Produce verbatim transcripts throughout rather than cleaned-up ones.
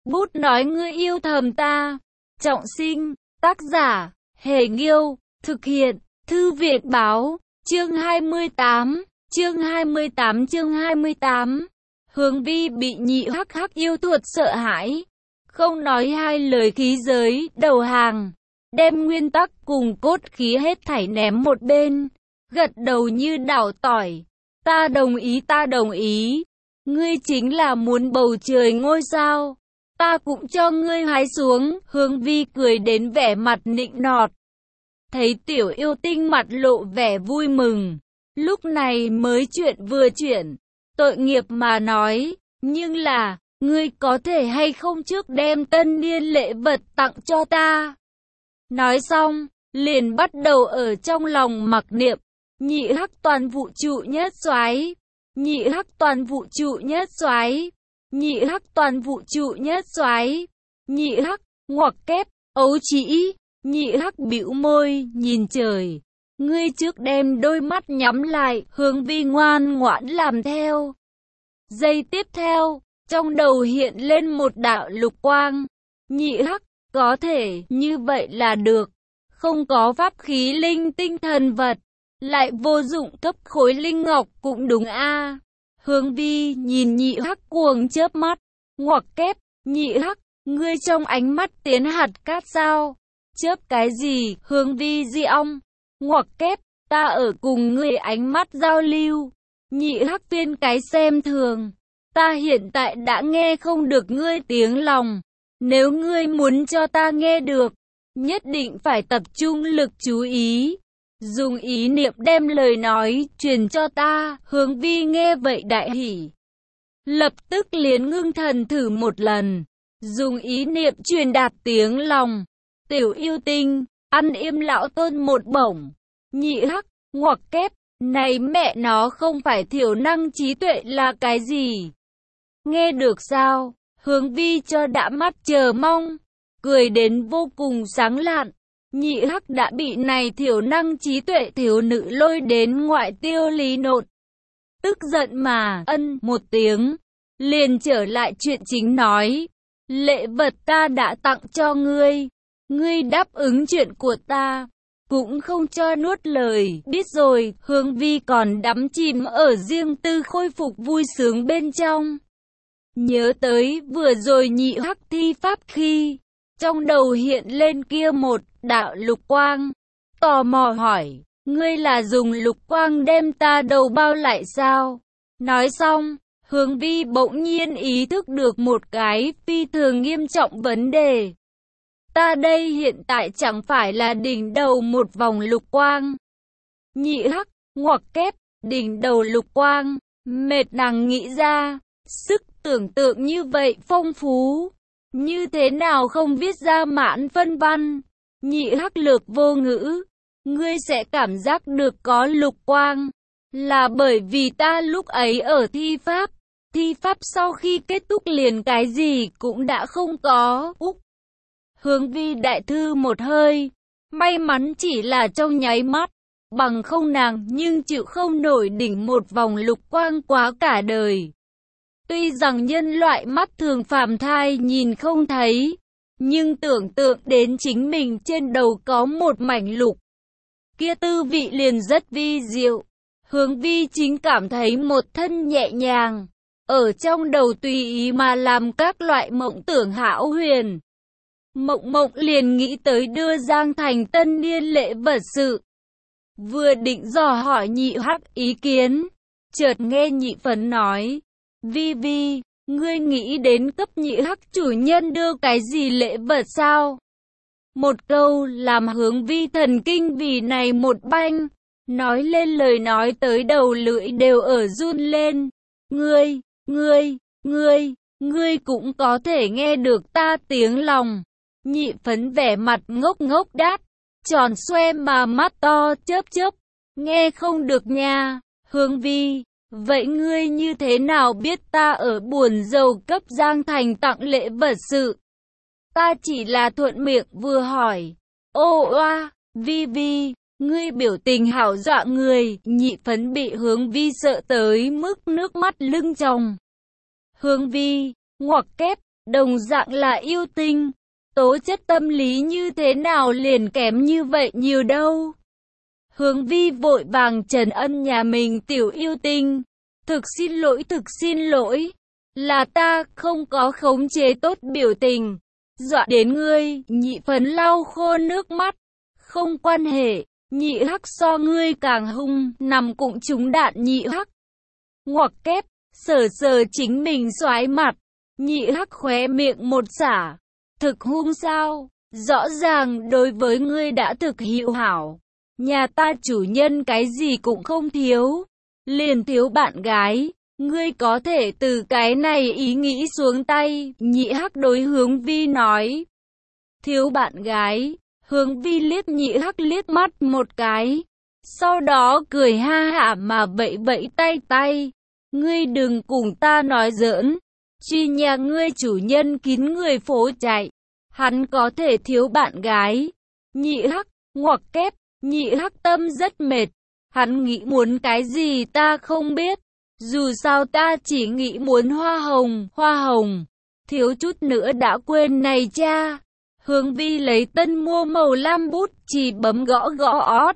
Bút nói ngươi yêu thầm ta. Trọng sinh, tác giả, Hề Nghiêu, thực hiện, Thư viện Báo, chương hai mươi tám, chương hai mươi tám chương hai mươi tám. Hướng Vi bị nhị hắc hắc yêu thuật sợ hãi, không nói hai lời khí giới, đầu hàng, đem nguyên tắc cùng cốt khí hết thảy ném một bên, gật đầu như đảo tỏi. Ta đồng ý, ta đồng ý. Ngươi chính là muốn bầu trời ngôi sao, ta cũng cho ngươi hái xuống. Hướng Vi cười đến vẻ mặt nịnh nọt. Thấy tiểu yêu tinh mặt lộ vẻ vui mừng, lúc này mới chuyện vừa chuyển, tội nghiệp mà nói, nhưng là, ngươi có thể hay không trước đem tân niên lễ vật tặng cho ta. Nói xong, liền bắt đầu ở trong lòng mặc niệm, nhị hắc toàn vũ trụ nhất soái, nhị hắc toàn vũ trụ nhất soái, nhị hắc toàn vũ trụ nhất soái, nhị hắc, ngoặc kép, ấu trĩ, nhị hắc bĩu môi, nhìn trời. Ngươi trước đem đôi mắt nhắm lại, Hướng Vi ngoan ngoãn làm theo. Giây tiếp theo, trong đầu hiện lên một đạo lục quang. Nhị hắc, có thể, như vậy là được. Không có pháp khí linh tinh thần vật, lại vô dụng cấp khối linh ngọc cũng đúng a. Hướng Vi nhìn nhị hắc cuồng chớp mắt, ngoặc kép, nhị hắc, ngươi trong ánh mắt tiến hạt cát sao? Chớp cái gì? Hướng Vi di ong, ngoặc kép, ta ở cùng ngươi ánh mắt giao lưu. Nhị hắc viên cái xem thường, ta hiện tại đã nghe không được ngươi tiếng lòng. Nếu ngươi muốn cho ta nghe được, nhất định phải tập trung lực chú ý, dùng ý niệm đem lời nói truyền cho ta. Hướng Vi nghe vậy đại hỉ, lập tức liền ngưng thần thử một lần, dùng ý niệm truyền đạt tiếng lòng. Tiểu yêu tinh, ăn im lão tôn một bổng. Nhị hắc, ngoặc kép, này mẹ nó không phải thiểu năng trí tuệ là cái gì? Nghe được sao? Hướng Vi cho đã mắt chờ mong, cười đến vô cùng sáng lạn. Nhị hắc đã bị này thiểu năng trí tuệ thiếu nữ lôi đến ngoại tiêu lý nột. Tức giận mà ân một tiếng, liền trở lại chuyện chính nói. Lễ vật ta đã tặng cho ngươi, ngươi đáp ứng chuyện của ta, cũng không cho nuốt lời. Biết rồi. Hướng Vi còn đắm chìm ở riêng tư khôi phục vui sướng bên trong. Nhớ tới vừa rồi nhị hắc thi pháp khi, trong đầu hiện lên kia một đạo lục quang. Tò mò hỏi, ngươi là dùng lục quang đem ta đầu bao lại sao? Nói xong, Hướng Vi bỗng nhiên ý thức được một cái phi thường nghiêm trọng vấn đề. Ta đây hiện tại chẳng phải là đỉnh đầu một vòng lục quang. Nhị hắc, ngoặc kép, đỉnh đầu lục quang, mệt nàng nghĩ ra, sức tưởng tượng như vậy phong phú, như thế nào không viết ra mãn phân văn. Nhị hắc lược vô ngữ, ngươi sẽ cảm giác được có lục quang, là bởi vì ta lúc ấy ở thi pháp, thi pháp sau khi kết thúc liền cái gì cũng đã không có. Úc! Hướng Vi đại thư một hơi, may mắn chỉ là trong nháy mắt, bằng không nàng nhưng chịu không nổi đỉnh một vòng lục quang quá cả đời. Tuy rằng nhân loại mắt thường phàm thai nhìn không thấy, nhưng tưởng tượng đến chính mình trên đầu có một mảnh lục, kia tư vị liền rất vi diệu. Hướng Vi chính cảm thấy một thân nhẹ nhàng, ở trong đầu tùy ý mà làm các loại mộng tưởng hão huyền. Mộng mộng liền nghĩ tới đưa Giang Thành tân niên lễ vật sự. Vừa định dò hỏi nhị hắc ý kiến, chợt nghe nhị phấn nói, Vi Vi, ngươi nghĩ đến cấp nhị hắc chủ nhân đưa cái gì lễ vật sao? Một câu làm Hướng Vi thần kinh vì này một banh, nói lên lời nói tới đầu lưỡi đều ở run lên. Ngươi, ngươi, ngươi, ngươi cũng có thể nghe được ta tiếng lòng. Nhị phấn vẻ mặt ngốc ngốc đáp, tròn xoe mà mắt to chớp chớp, nghe không được nha. Hướng Vi, vậy ngươi như thế nào biết ta ở buồn rầu cấp Giang Thành tặng lễ vật sự? Ta chỉ là thuận miệng vừa hỏi. Ô oa, Vi Vi, ngươi biểu tình hảo dọa người. Nhị phấn bị Hướng Vi sợ tới mức nước mắt lưng tròng. Hướng Vi, ngoặc kép, đồng dạng là yêu tinh. Tố chất tâm lý như thế nào liền kém như vậy nhiều đâu. Hướng Vi vội vàng trấn an nhà mình tiểu yêu tinh. Thực xin lỗi, thực xin lỗi. Là ta không có khống chế tốt biểu tình. Dọa đến ngươi, Nhị Phấn lau khô nước mắt. Không quan hệ, Nhị Hắc so ngươi càng hung, nằm cũng trúng đạn Nhị Hắc. Ngoặc kép, sờ sờ chính mình xoái mặt. Nhị Hắc khóe miệng một xả. Thực hung sao? Rõ ràng đối với ngươi đã thực hữu hảo. Nhà ta chủ nhân cái gì cũng không thiếu. Liền thiếu bạn gái. Ngươi có thể từ cái này ý nghĩ xuống tay. Nhị Hắc đối Hướng Vi nói. Thiếu bạn gái. Hướng Vi liếc Nhị Hắc liếc mắt một cái. Sau đó cười ha hả mà vẫy vẫy tay tay. Ngươi đừng cùng ta nói giỡn. Truy nhà ngươi chủ nhân kín người phố chạy. Hắn có thể thiếu bạn gái. Nhị Hắc, ngoặc kép, Nhị Hắc tâm rất mệt. Hắn nghĩ muốn cái gì ta không biết. Dù sao ta chỉ nghĩ muốn hoa hồng, hoa hồng. Thiếu chút nữa đã quên này cha. Hướng Vi lấy tân mua màu lam bút chỉ bấm gõ gõ ót.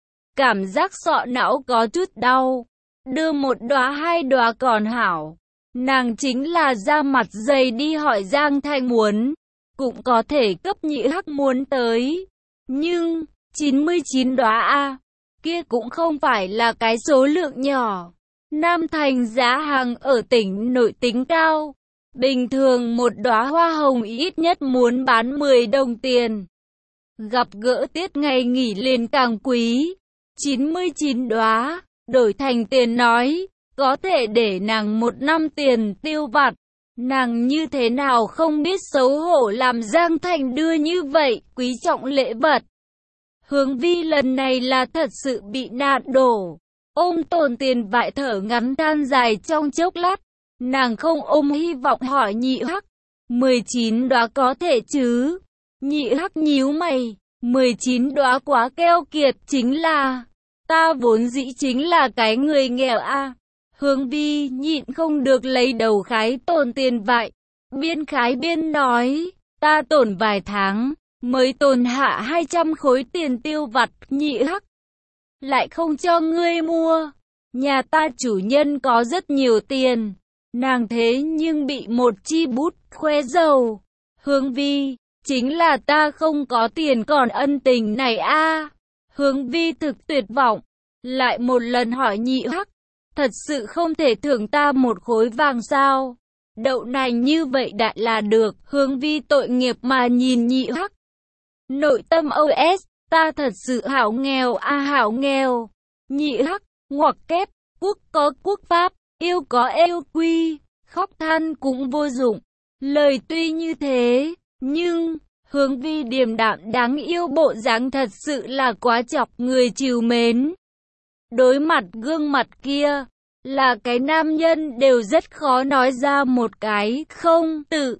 Cảm giác sọ não có chút đau. Đưa một đóa hai đóa còn hảo. Nàng chính là ra mặt dày đi hỏi Giang Thanh muốn. Cũng có thể cấp Nhị Hắc muốn tới. Nhưng, chín mươi chín đóa A. Kia cũng không phải là cái số lượng nhỏ. Nam Thành giá hàng ở tỉnh nội tính cao. Bình thường một đóa hoa hồng ít nhất muốn bán mười đồng tiền. Gặp gỡ tiết ngày nghỉ liền càng quý. chín mươi chín đóa, đổi thành tiền nói, có thể để nàng một năm tiền tiêu vặt. Nàng như thế nào không biết xấu hổ làm Giang Thành đưa như vậy, quý trọng lễ vật. Hướng Vi lần này là thật sự bị nạt đổ. Ôm tồn tiền vại thở ngắn than dài trong chốc lát. Nàng không ôm hy vọng hỏi Nhị Hắc. mười chín đóa có thể chứ? Nhị Hắc nhíu mày. mười chín đóa quá keo kiệt chính là. Ta vốn dĩ chính là cái người nghèo a. Hướng Vi nhịn không được lấy đầu khái tồn tiền vại. Biên khái biên nói. Ta tổn vài tháng. Mới tồn hạ hai trăm khối tiền tiêu vặt. Nhị Hắc lại không cho ngươi mua. Nhà ta chủ nhân có rất nhiều tiền. Nàng thế nhưng bị một chi bút khoe giàu. Hướng Vi, chính là ta không có tiền còn ân tình này a. Hướng Vi thực tuyệt vọng. Lại một lần hỏi Nhị Hắc. Thật sự không thể thưởng ta một khối vàng sao? Đậu nành như vậy đại là được. Hướng Vi tội nghiệp mà nhìn Nhị Hắc. Nội tâm ô ét. Ta thật sự hảo nghèo a à, hảo nghèo. Nhị Hắc, ngoặc kép, quốc có quốc pháp, yêu có yêu quy, khóc than cũng vô dụng. Lời tuy như thế, nhưng, Hướng Vi điềm đạm đáng yêu bộ dáng thật sự là quá chọc người trìu mến. Đối mặt gương mặt kia, là cái nam nhân đều rất khó nói ra một cái không tự.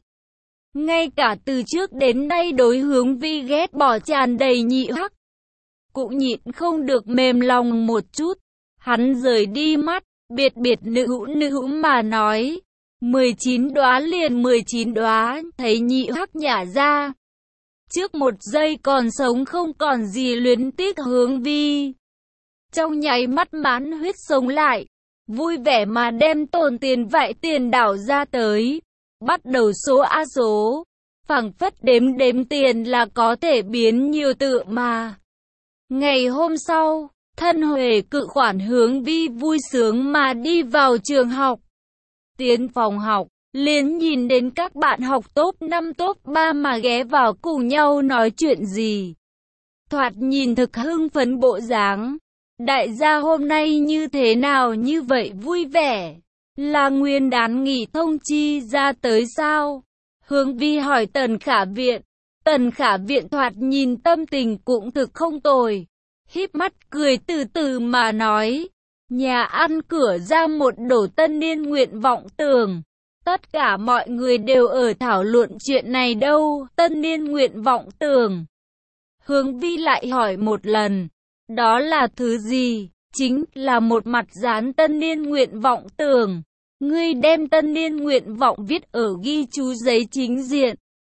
Ngay cả từ trước đến nay đối Hướng Vi ghét bỏ tràn đầy Nhị Hắc. Cũng nhịn không được mềm lòng một chút. Hắn rời đi mắt, biệt biệt nữ hữu nữ hữu mà nói. mười chín đóa liền mười chín đóa, thấy Nhị Hắc nhả ra. Trước một giây còn sống không còn gì luyến tiếc Hướng Vi. Trong nháy mắt mãn huyết sống lại. Vui vẻ mà đem tồn tiền vại tiền đảo ra tới. Bắt đầu số a số. Phảng phất đếm đếm tiền là có thể biến nhiều tự mà. Ngày hôm sau, thân Huệ cự khoản Hướng Vi vui sướng mà đi vào trường học. Tiến phòng học, liền nhìn đến các bạn học top năm top ba mà ghé vào cùng nhau nói chuyện gì. Thoạt nhìn thực hưng phấn bộ dáng. Đại gia hôm nay như thế nào như vậy vui vẻ? Là nguyên đán nghỉ thông chi ra tới sao? Hướng Vi hỏi Tần Khả Viện. Tần Khả Viện thoạt nhìn tâm tình cũng thực không tồi. Híp mắt cười từ từ mà nói. Nhà ăn cửa ra một đổ tân niên nguyện vọng tưởng. Tất cả mọi người đều ở thảo luận chuyện này đâu. Tân niên nguyện vọng tưởng. Hướng Vi lại hỏi một lần. Đó là thứ gì? Chính là một mặt dán tân niên nguyện vọng tưởng. ngươi đem tân niên nguyện vọng viết ở ghi chú giấy chính diện,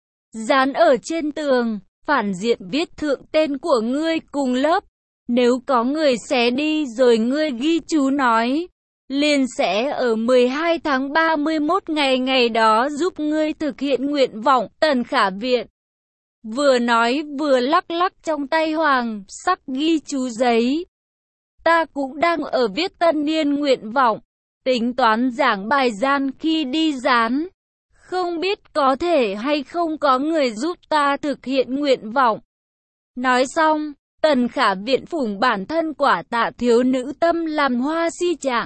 dán ở trên tường, phản diện viết thượng tên của ngươi cùng lớp. Nếu có người xé đi rồi ngươi ghi chú nói, liền sẽ ở mười hai tháng ba mươi mốt ngày ngày đó giúp ngươi thực hiện nguyện vọng. Tần Khả Viện vừa nói vừa lắc lắc trong tay hoàng sắc ghi chú giấy. Ta cũng đang ở viết tân niên nguyện vọng, tính toán giảng bài gian khi đi dán. Không biết có thể hay không có người giúp ta thực hiện nguyện vọng. Nói xong, Tần Khả Viện phủng bản thân quả tạ thiếu nữ tâm làm hoa si trạng.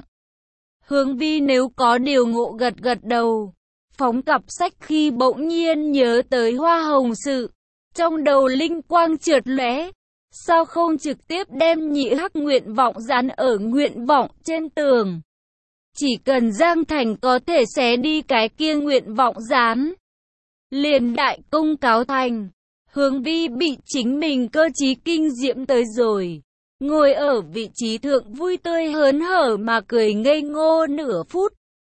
Hướng Vi nếu có điều ngộ gật gật đầu, phóng cặp sách khi bỗng nhiên nhớ tới hoa hồng sự. Trong đầu linh quang chợt lóe, sao không trực tiếp đem nhị hắc nguyện vọng dán ở nguyện vọng trên tường. Chỉ cần Giang Thành có thể xé đi cái kia nguyện vọng dán, liền đại công cáo thành. Hướng Vi bị chính mình cơ trí kinh diễm tới rồi, ngồi ở vị trí thượng vui tươi hớn hở mà cười ngây ngô nửa phút.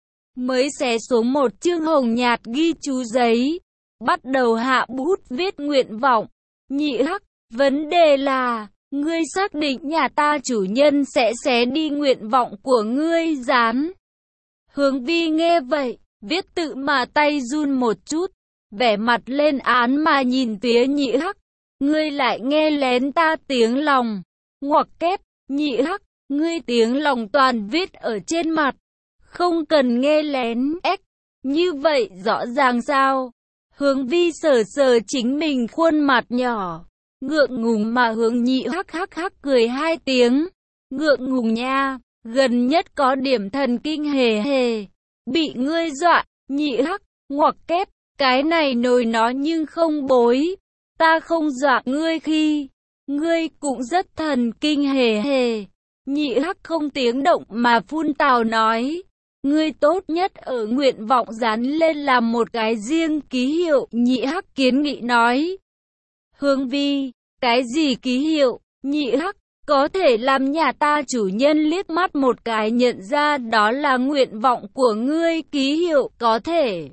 Mới xé xuống một chương hồng nhạt ghi chú giấy, bắt đầu hạ bút viết nguyện vọng. Nhị hắc, vấn đề là, ngươi xác định nhà ta chủ nhân sẽ xé đi nguyện vọng của ngươi dán. Hướng Vi nghe vậy, viết tự mà tay run một chút, vẻ mặt lên án mà nhìn phía nhị hắc. Ngươi lại nghe lén ta tiếng lòng. Ngoặc kép, nhị hắc, ngươi tiếng lòng toàn viết ở trên mặt. Không cần nghe lén, ếch, như vậy rõ ràng sao? Hướng Vi sờ sờ chính mình khuôn mặt nhỏ, ngượng ngùng mà hướng nhị hắc hắc hắc cười hai tiếng. Ngượng ngùng nha, gần nhất có điểm thần kinh hề hề. Bị ngươi dọa, nhị hắc, ngoặc kép, cái này nồi nó nhưng không bối. Ta không dọa ngươi khi, ngươi cũng rất thần kinh hề hề. Nhị hắc không tiếng động mà phun tào nói. Ngươi tốt nhất ở nguyện vọng dán lên làm một cái riêng ký hiệu. Nhị hắc kiến nghị nói. Hướng Vi, cái gì ký hiệu? Nhị hắc, có thể làm nhà ta chủ nhân liếc mắt một cái nhận ra đó là nguyện vọng của ngươi. Ký hiệu có thể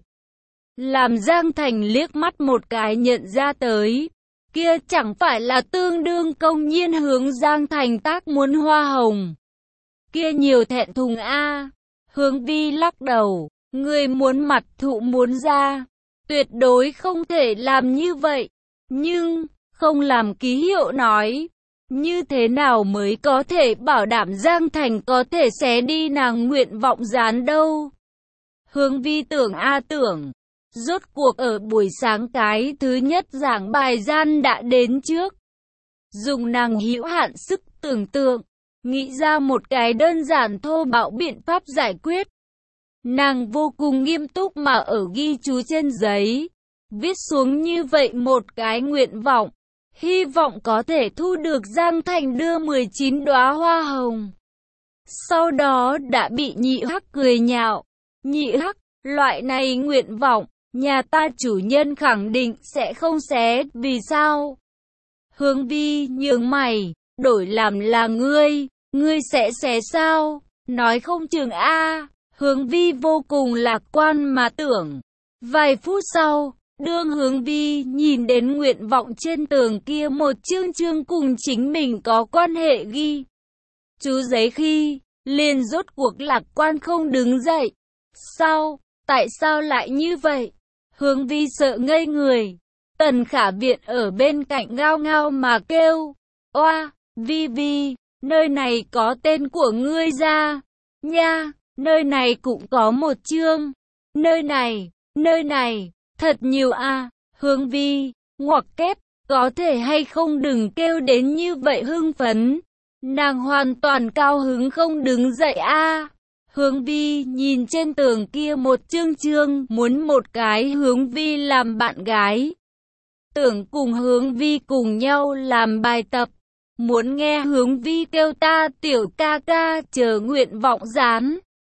làm Giang Thành liếc mắt một cái nhận ra tới, kia chẳng phải là tương đương công nhiên hướng Giang Thành tác muốn hoa hồng. Kia nhiều thẹn thùng a. Hướng Vi lắc đầu, người muốn mặt thụ muốn ra, tuyệt đối không thể làm như vậy. Nhưng, không làm ký hiệu nói, như thế nào mới có thể bảo đảm Giang Thành có thể xé đi nàng nguyện vọng dán đâu. Hướng Vi tưởng a tưởng, rốt cuộc ở buổi sáng cái thứ nhất giảng bài gian đã đến trước. Dùng nàng hữu hạn sức tưởng tượng, nghĩ ra một cái đơn giản thô bạo biện pháp giải quyết. Nàng vô cùng nghiêm túc mà ở ghi chú trên giấy, viết xuống như vậy một cái nguyện vọng, hy vọng có thể thu được Giang Thành đưa mười chín đóa hoa hồng. Sau đó đã bị nhị hắc cười nhạo. Nhị hắc, loại này nguyện vọng, nhà ta chủ nhân khẳng định sẽ không xé, vì sao? Hướng Vi nhướng mày, đổi làm là ngươi, ngươi sẽ xé sao? Nói không chừng a. Hướng Vi vô cùng lạc quan mà tưởng. Vài phút sau, đương Hướng Vi nhìn đến nguyện vọng trên tường kia một chương chương cùng chính mình có quan hệ ghi chú giấy khi, liền rốt cuộc lạc quan không đứng dậy. Sao? Tại sao lại như vậy? Hướng Vi sợ ngây người. Tần Khả Viện ở bên cạnh ngao ngao mà kêu. Oa, Vi Vi, nơi này có tên của ngươi ra. Nha, nơi này cũng có một chương. Nơi này, nơi này, thật nhiều a. Hướng Vi, ngoặc kép, có thể hay không đừng kêu đến như vậy hưng phấn. Nàng hoàn toàn cao hứng không đứng dậy a. Hướng Vi nhìn trên tường kia một chương chương, muốn một cái Hướng Vi làm bạn gái. Tưởng cùng Hướng Vi cùng nhau làm bài tập. Muốn nghe Hướng Vi kêu ta tiểu ca ca, chờ nguyện vọng dán.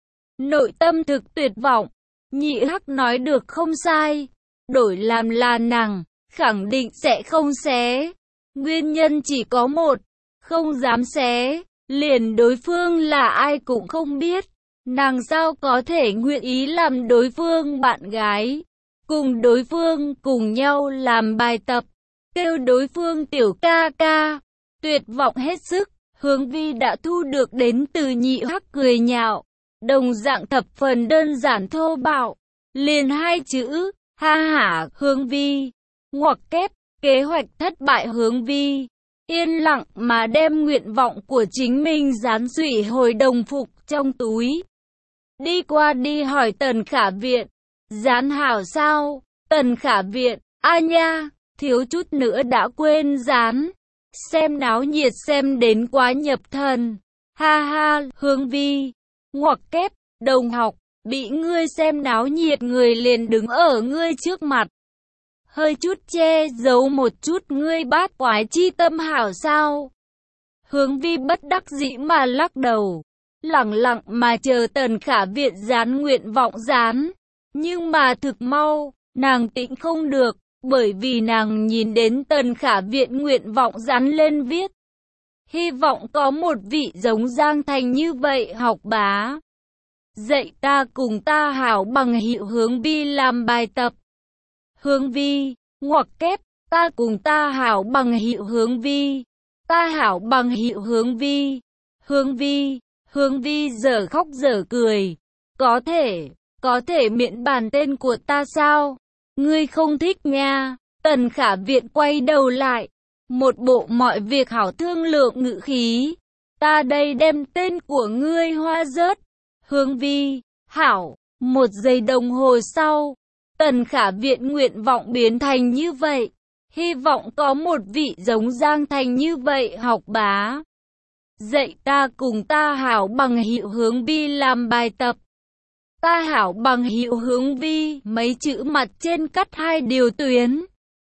Nội tâm thực tuyệt vọng. Nhị hắc nói được không sai. Đổi làm là nàng, khẳng định sẽ không xé. Nguyên nhân chỉ có một, không dám xé. Liền đối phương là ai cũng không biết. Nàng sao có thể nguyện ý làm đối phương bạn gái, cùng đối phương cùng nhau làm bài tập, kêu đối phương tiểu ca ca. Tuyệt vọng hết sức, Hướng Vi đã thu được đến từ Nhị Hắc cười nhạo, đồng dạng thập phần đơn giản thô bạo, liền hai chữ, ha hả. Hướng Vi, ngoặc kép, kế hoạch thất bại. Hướng Vi yên lặng mà đem nguyện vọng của chính mình dán xụy hồi đồng phục trong túi. Đi qua đi hỏi Tần Khả Viện, dán hảo sao? Tần Khả Viện, a nha, thiếu chút nữa đã quên dán. Xem náo nhiệt xem đến quá nhập thần. Ha ha. Hướng Vi, ngoặc kép, đồng học, bị ngươi xem náo nhiệt người liền đứng ở ngươi trước mặt. Hơi chút che giấu một chút ngươi bát quái chi tâm hảo sao? Hướng Vi bất đắc dĩ mà lắc đầu, lẳng lặng mà chờ Tần Khả Viện dán nguyện vọng dán. Nhưng mà thực mau, nàng tĩnh không được, bởi vì nàng nhìn đến Tần Khả Viện nguyện vọng dán lên viết: hy vọng có một vị giống Giang Thành như vậy học bá, dạy ta cùng ta hảo bằng hữu Hướng Vi làm bài tập. Hướng Vi, ngoặc kép, ta cùng ta hảo bằng hữu Hướng Vi, ta hảo bằng hữu Hướng Vi. Hướng Vi, Hướng Vi dở khóc dở cười, có thể, có thể miễn bàn tên của ta sao? Ngươi không thích nha. Tần Khả Viện quay đầu lại, một bộ mọi việc hảo thương lượng ngữ khí. Ta đây đem tên của ngươi hoa rớt. Hướng Vi, hảo. Một giây đồng hồ sau, Tần Khả Viện nguyện vọng biến thành như vậy. Hy vọng có một vị giống Giang Thành như vậy học bá, dạy ta cùng ta hảo bằng hữu Hướng Vi làm bài tập. Ta hảo bằng hữu Hướng Vi, mấy chữ mặt trên cắt hai điều tuyến,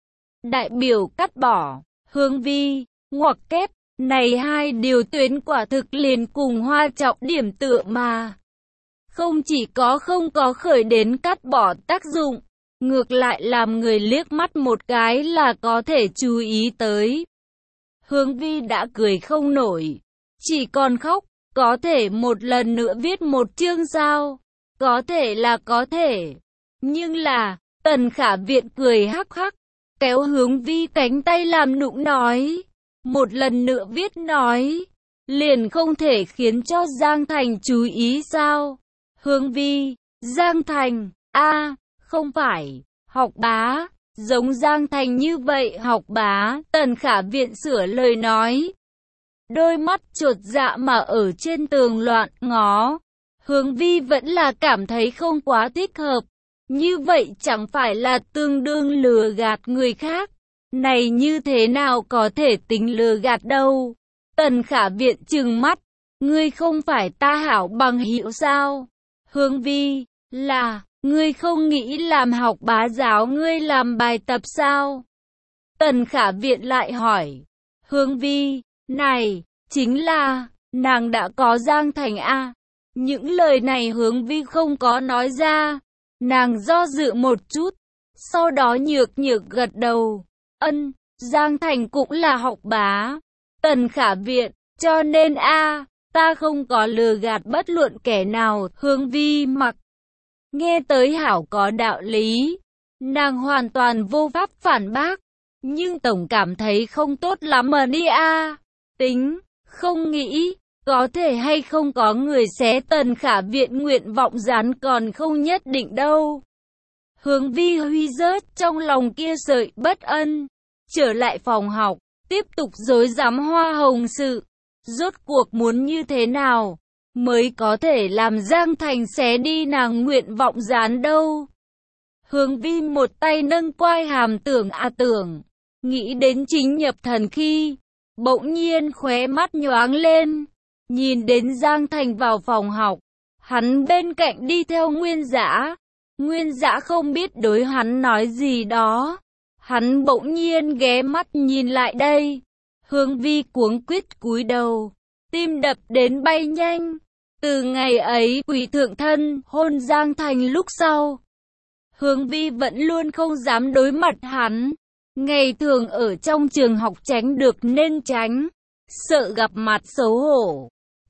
đại biểu cắt bỏ. Hướng Vi, ngoặc kép, này hai điều tuyến quả thực liền cùng hoa trọng điểm tựa mà. Không chỉ có không có khởi đến cắt bỏ tác dụng, ngược lại làm người liếc mắt một cái là có thể chú ý tới. Hướng Vi đã cười không nổi, chỉ còn khóc. Có thể một lần nữa viết một chương sao? Có thể là có thể. Nhưng là, Tần Khả Viện cười hắc hắc, kéo Hướng Vi cánh tay làm nũng nói. Một lần nữa viết nói, liền không thể khiến cho Giang Thành chú ý sao? Hướng Vi, Giang Thành, a không phải, học bá, giống Giang Thành như vậy học bá. Tần Khả Viện sửa lời nói, đôi mắt chột dạ mà ở trên tường loạn ngó. Hướng Vi vẫn là cảm thấy không quá thích hợp. Như vậy chẳng phải là tương đương lừa gạt người khác. Này như thế nào có thể tính lừa gạt đâu. Tần Khả Viện trừng mắt, ngươi không phải ta hảo bằng hữu sao? Hướng Vi, là, ngươi không nghĩ làm học bá giáo ngươi làm bài tập sao? Tần Khả Viện lại hỏi. Hướng Vi, này, chính là, nàng đã có Giang Thành a. Những lời này Hướng Vi không có nói ra. Nàng do dự một chút, sau đó nhược nhược gật đầu. Ân, Giang Thành cũng là học bá. Tần Khả Viện, cho nên a, ta không có lừa gạt bất luận kẻ nào. Hướng Vi mặc, nghe tới hảo có đạo lý. Nàng hoàn toàn vô pháp phản bác, nhưng tổng cảm thấy không tốt lắm mà đi a. Tính, không nghĩ, có thể hay không có người xé Tần Khả Viện nguyện vọng dán còn không nhất định đâu. Hướng Vi huy rớt trong lòng kia sợi bất ân, trở lại phòng học, tiếp tục rối rắm hoa hồng sự. Rốt cuộc muốn như thế nào mới có thể làm Giang Thành xé đi nàng nguyện vọng dán đâu. Hướng Vi một tay nâng quai hàm tưởng a tưởng, nghĩ đến chính nhập thần khi, bỗng nhiên khóe mắt nhoáng lên, nhìn đến Giang Thành vào phòng học, hắn bên cạnh đi theo Nguyên Dã. Nguyên Dã không biết đối hắn nói gì đó, hắn bỗng nhiên ghé mắt nhìn lại đây. Hướng Vi cuống quýt cúi đầu, tim đập đến bay nhanh. Từ ngày ấy Quỷ Thượng Thân hôn Giang Thành lúc sau, Hướng Vi vẫn luôn không dám đối mặt hắn. Ngày thường ở trong trường học tránh được nên tránh, sợ gặp mặt xấu hổ.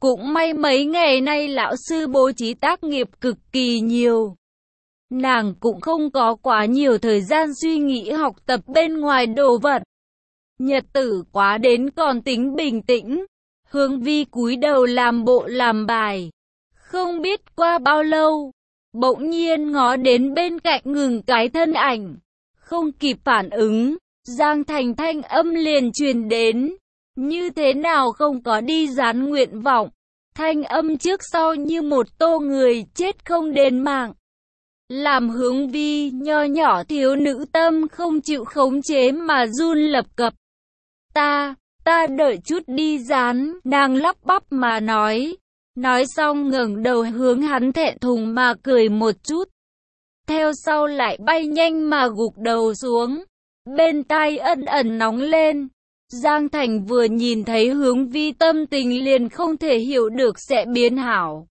Cũng may mấy ngày nay lão sư bố trí tác nghiệp cực kỳ nhiều. Nàng cũng không có quá nhiều thời gian suy nghĩ học tập bên ngoài đồ vật. Nhật tử quá đến còn tính bình tĩnh. Hướng Vi cúi đầu làm bộ làm bài. Không biết qua bao lâu, bỗng nhiên ngó đến bên cạnh ngừng cái thân ảnh. Không kịp phản ứng, Giang Thành thanh âm liền truyền đến. Như thế nào không có đi dán nguyện vọng. Thanh âm trước sau như một tô người chết không đền mạng. Làm Hướng Vi nho nhỏ thiếu nữ tâm không chịu khống chế mà run lập cập. Ta, ta đợi chút đi dán, nàng lắp bắp mà nói. Nói xong ngẩng đầu hướng hắn thẹn thùng mà cười một chút. Theo sau lại bay nhanh mà gục đầu xuống. Bên tai ẩn ẩn nóng lên. Giang Thành vừa nhìn thấy Hướng Vi tâm tình liền không thể hiểu được sẽ biến hảo.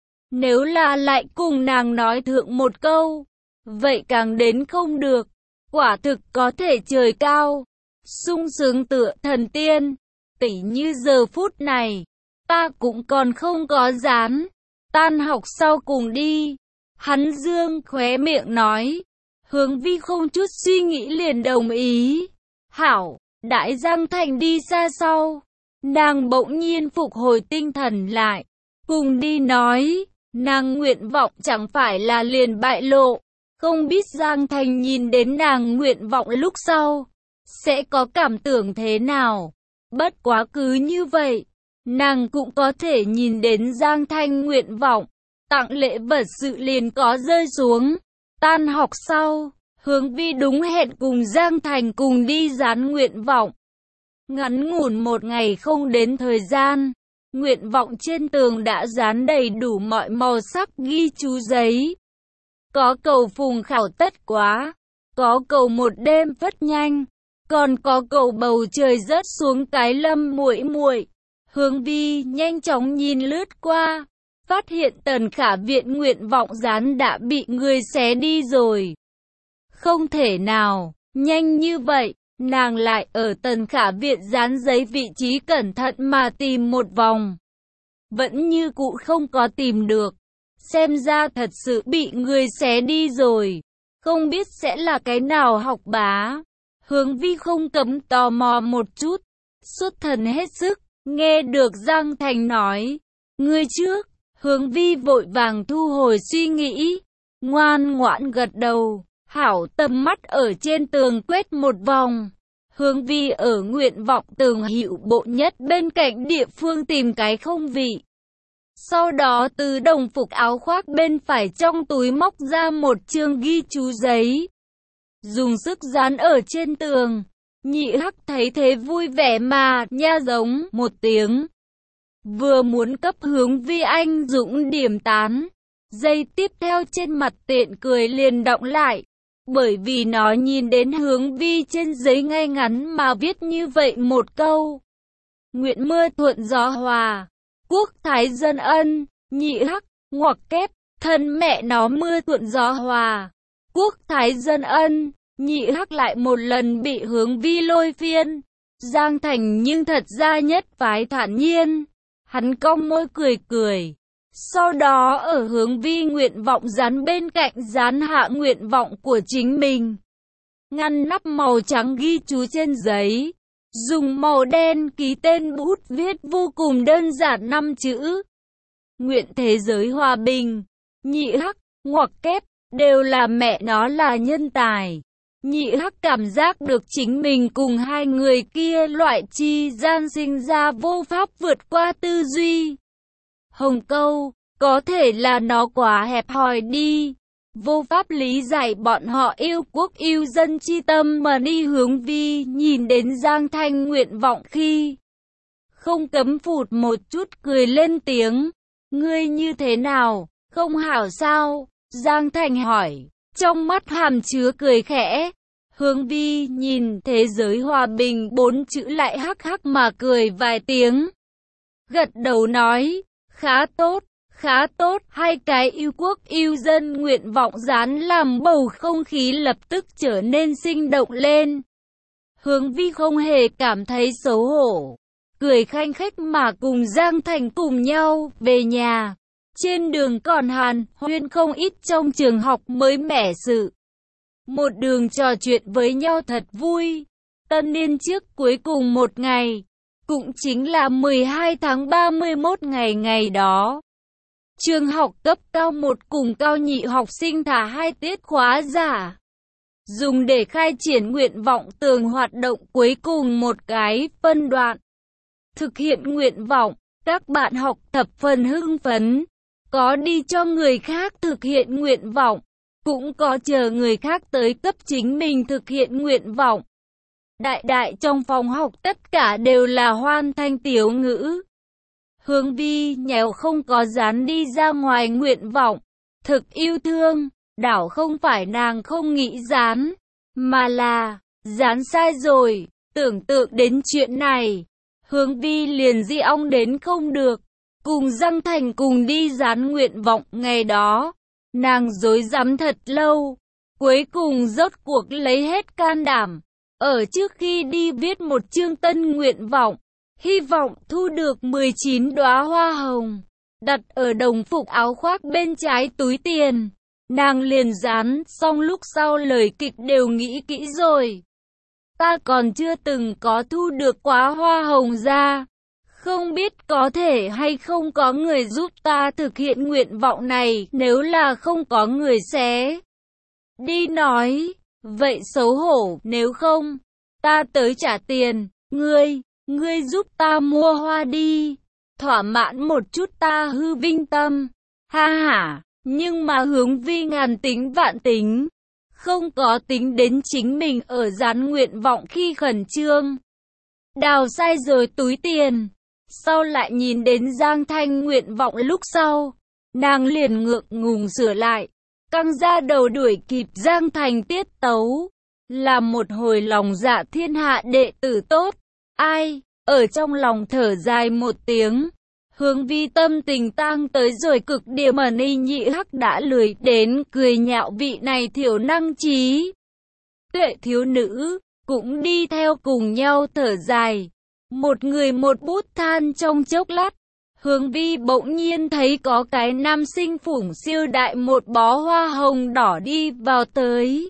Nếu là lại cùng nàng nói thượng một câu, vậy càng đến không được. Quả thực có thể trời cao, sung sướng tựa thần tiên. Tỉ như giờ phút này, ta cũng còn không có dán. Tan học sau cùng đi. Hắn dương khóe miệng nói. Hướng Vi không chút suy nghĩ liền đồng ý. Hảo. Đại Giang Thành đi xa sau, nàng bỗng nhiên phục hồi tinh thần lại, cùng đi nói, nàng nguyện vọng chẳng phải là liền bại lộ, không biết Giang Thành nhìn đến nàng nguyện vọng lúc sau, sẽ có cảm tưởng thế nào. Bất quá cứ như vậy, nàng cũng có thể nhìn đến Giang Thành nguyện vọng, tặng lễ vật sự liền có rơi xuống. Tan học sau, Hướng Vi đúng hẹn cùng Giang Thành cùng đi dán nguyện vọng. Ngắn ngủn một ngày không đến thời gian, nguyện vọng trên tường đã dán đầy đủ mọi màu sắc ghi chú giấy. Có cầu phùng khảo tất quá, có cầu một đêm phất nhanh, còn có cầu bầu trời rớt xuống cái lâm muội muội. Hướng Vi nhanh chóng nhìn lướt qua, phát hiện Tần Khả Viện nguyện vọng dán đã bị người xé đi rồi. Không thể nào, nhanh như vậy, nàng lại ở Tần Khả Viện dán giấy vị trí cẩn thận mà tìm một vòng. Vẫn như cũ không có tìm được, xem ra thật sự bị người xé đi rồi, không biết sẽ là cái nào học bá. Hướng Vi không cấm tò mò một chút, xuất thần hết sức, nghe được Giang Thành nói, ngươi trước, Hướng Vi vội vàng thu hồi suy nghĩ, ngoan ngoãn gật đầu. Hảo, tầm mắt ở trên tường quét một vòng. Hướng Vi ở nguyện vọng tường hữu bộ nhất bên cạnh địa phương tìm cái không vị. Sau đó từ đồng phục áo khoác bên phải trong túi móc ra một chương ghi chú giấy. Dùng sức dán ở trên tường. Nhị Hắc thấy thế vui vẻ mà nha giống một tiếng. Vừa muốn cấp Hướng Vi anh dũng điểm tán. Giây tiếp theo trên mặt tiện cười liền động lại. Bởi vì nó nhìn đến Hướng Vi trên giấy ngay ngắn mà viết như vậy một câu. Nguyện mưa thuận gió hòa, quốc thái dân ân, nhị hắc, ngoặc kép, thân mẹ nó mưa thuận gió hòa, quốc thái dân ân, nhị hắc lại một lần bị Hướng Vi lôi phiên. Giang Thành nhưng thật ra nhất phái thản nhiên, hắn cong môi cười cười. Sau đó ở Hướng Vi nguyện vọng dán bên cạnh dán hạ nguyện vọng của chính mình. Ngăn nắp màu trắng ghi chú trên giấy. Dùng màu đen ký tên bút viết vô cùng đơn giản năm chữ. Nguyện thế giới hòa bình. Nhị Hắc, ngoặc kép, đều là mẹ nó là nhân tài. Nhị Hắc cảm giác được chính mình cùng hai người kia loại chi gian sinh ra vô pháp vượt qua tư duy. Hồng câu, có thể là nó quá hẹp hòi đi, vô pháp lý giải bọn họ yêu quốc yêu dân chi tâm mà đi. Hướng Vi nhìn đến Giang Thành nguyện vọng khi không cấm phụt một chút cười lên tiếng. Ngươi như thế nào, không hảo sao? Giang Thành hỏi, trong mắt hàm chứa cười khẽ. Hướng Vi nhìn thế giới hòa bình bốn chữ lại hắc hắc mà cười vài tiếng. Gật đầu nói, khá tốt, khá tốt. Hai cái yêu quốc yêu dân nguyện vọng dán làm bầu không khí lập tức trở nên sinh động lên. Hướng Vi không hề cảm thấy xấu hổ, cười khanh khách mà cùng Giang Thành cùng nhau về nhà. Trên đường còn hàn huyên không ít trong trường học mới mẻ sự. Một đường trò chuyện với nhau thật vui. Tân niên trước cuối cùng một ngày, cũng chính là mười hai tháng ba mươi mốt ngày ngày đó. Trường học cấp cao một cùng cao nhị học sinh thả hai tiết khóa giả, dùng để khai triển nguyện vọng tường hoạt động cuối cùng một cái phân đoạn. Thực hiện nguyện vọng, các bạn học thập phần hưng phấn, có đi cho người khác thực hiện nguyện vọng, cũng có chờ người khác tới cấp chính mình thực hiện nguyện vọng. Đại đại trong phòng học tất cả đều là hoan thanh tiếu ngữ. Hướng Vi nhéo không có dán đi ra ngoài nguyện vọng, thực yêu thương, đảo không phải nàng không nghĩ dán, mà là dán sai rồi. Tưởng tượng đến chuyện này, Hướng Vi liền di ong đến không được, cùng Giang Thành cùng đi dán nguyện vọng ngày đó. Nàng rối rắm thật lâu, cuối cùng rốt cuộc lấy hết can đảm, ở trước khi đi viết một chương tân nguyện vọng, hy vọng thu được mười chín đóa hoa hồng, đặt ở đồng phục áo khoác bên trái túi tiền. Nàng liền dán xong lúc sau lời kịch đều nghĩ kỹ rồi. Ta còn chưa từng có thu được quá hoa hồng ra, không biết có thể hay không có người giúp ta thực hiện nguyện vọng này, nếu là không có người sẽ đi nói, vậy xấu hổ, nếu không, ta tới trả tiền, ngươi, ngươi giúp ta mua hoa đi, thỏa mãn một chút ta hư vinh tâm, ha ha. Nhưng mà Hướng Vi ngàn tính vạn tính, không có tính đến chính mình ở dán nguyện vọng khi khẩn trương, đào sai rồi túi tiền. Sau lại nhìn đến Giang Thanh nguyện vọng lúc sau, nàng liền ngượng ngùng sửa lại, căng ra đầu đuổi kịp Giang Thành tiết tấu, là một hồi lòng dạ thiên hạ đệ tử tốt. Ai, ở trong lòng thở dài một tiếng, Hướng Vi tâm tình tang tới rồi cực điểm, mà Ni Nhị Hắc đã lười đến cười nhạo vị này thiểu năng trí tuệ thiếu nữ, cũng đi theo cùng nhau thở dài. Một người một bút than trong chốc lát, Hướng Vi bỗng nhiên thấy có cái nam sinh phủng siêu đại một bó hoa hồng đỏ đi vào tới.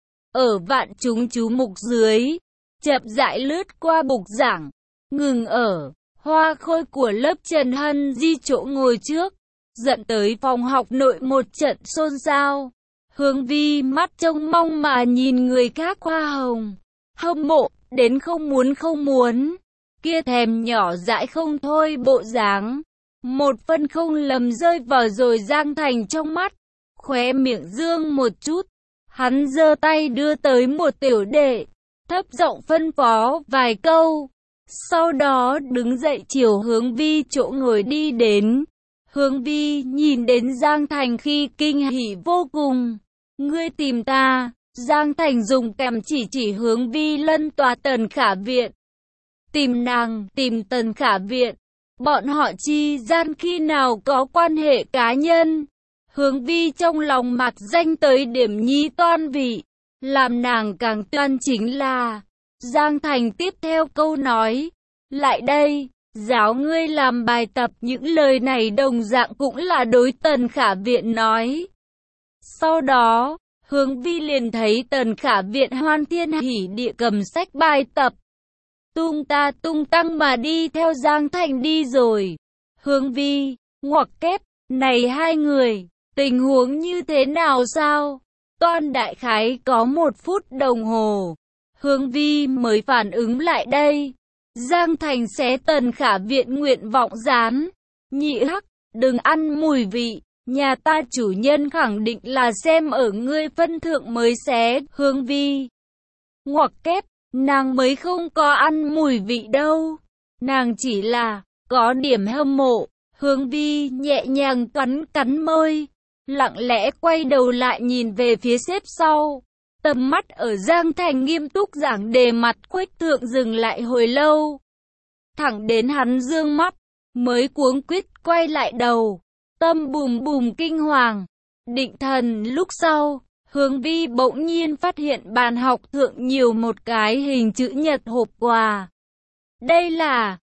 Ở vạn chúng chú mục dưới, chậm rãi lướt qua bục giảng, ngừng ở hoa khôi của lớp Trần Hân Di chỗ ngồi trước, dẫn tới phòng học nội một trận xôn xao. Hướng Vi mắt trông mong mà nhìn người khác hoa hồng, hâm mộ đến không muốn không muốn, kia thèm nhỏ dãi không thôi bộ dáng. Một phân không lầm rơi vào rồi Giang Thành trong mắt, khóe miệng dương một chút, hắn giơ tay đưa tới một tiểu đệ, thấp giọng phân phó vài câu, sau đó đứng dậy chiều Hướng Vi chỗ ngồi đi đến. Hướng Vi nhìn đến Giang Thành khi kinh hỉ vô cùng. Ngươi tìm ta? Giang Thành dùng kèm chỉ chỉ Hướng Vi lân tòa Tần Khả Viện. Tìm nàng, tìm Tần Khả Viện. Bọn họ chi gian khi nào có quan hệ cá nhân? Hướng Vi trong lòng mặt danh tới điểm nhi toan vị, làm nàng càng toan chính là Giang Thành tiếp theo câu nói, lại đây, giáo ngươi làm bài tập. Những lời này đồng dạng cũng là đối Tần Khả Viện nói. Sau đó, Hướng Vi liền thấy Tần Khả Viện hoan thiên hỉ địa cầm sách bài tập, tung ta tung tăng mà đi theo Giang Thành đi rồi. Hướng Vi, ngoặc kép, này hai người, tình huống như thế nào sao? Toan đại khái có một phút đồng hồ, Hướng Vi mới phản ứng lại đây. Giang Thành xé Tần Khả Viện nguyện vọng dán. Nhị Hắc, đừng ăn mùi vị, nhà ta chủ nhân khẳng định là xem ở ngươi phân thượng mới xé. Hướng Vi, ngoặc kép, nàng mới không có ăn mùi vị đâu, nàng chỉ là có điểm hâm mộ. Hướng Vi nhẹ nhàng cắn cắn môi, lặng lẽ quay đầu lại nhìn về phía xếp sau. Tầm mắt ở Giang Thành nghiêm túc giảng đề mặt khuếch thượng dừng lại hồi lâu, thẳng đến hắn dương mắt, mới cuống quýt quay lại đầu, tâm bùm bùm kinh hoàng. Định thần lúc sau, Hướng Vi bỗng nhiên phát hiện bàn học thượng nhiều một cái hình chữ nhật hộp quà. Đây là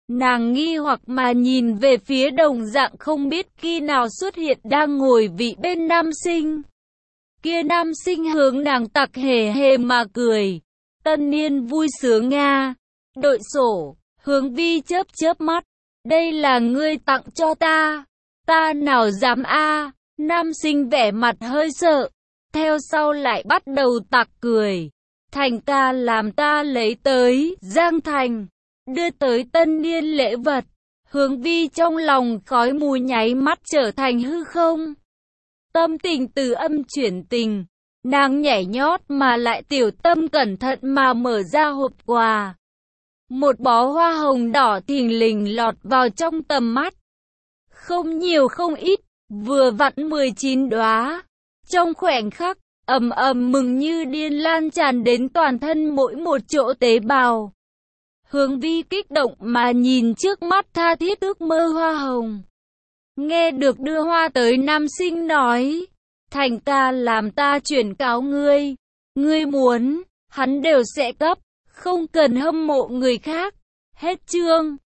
Nàng nghi hoặc mà nhìn về phía đồng dạng không biết khi nào xuất hiện đang ngồi vị bên nam sinh. Kia nam sinh hướng nàng tặc hề hề mà cười. Tân niên vui sướng nga. Đội sổ, Hướng Vi chớp chớp mắt. Đây là ngươi tặng cho ta. Ta nào dám a. Nam sinh vẻ mặt hơi sợ. Theo sau lại bắt đầu tặc cười. Thành ca làm ta lấy tới. Giang Thành đưa tới tân niên lễ vật. Hướng Vi trong lòng khói mù nháy mắt trở thành hư không. Tâm tình từ âm chuyển tình. Nàng nhảy nhót mà lại tiểu tâm cẩn thận mà mở ra hộp quà. Một bó hoa hồng đỏ thình lình lọt vào trong tầm mắt. Không nhiều không ít, vừa vặn mười chín đóa. Trong khoảnh khắc, ầm ầm mừng như điên lan tràn đến toàn thân mỗi một chỗ tế bào. Hướng Vi kích động mà nhìn trước mắt tha thiết ước mơ hoa hồng. Nghe được đưa hoa tới nam sinh nói, Thành ca làm ta chuyển cáo ngươi, ngươi muốn, hắn đều sẽ cấp, không cần hâm mộ người khác. Hết chương.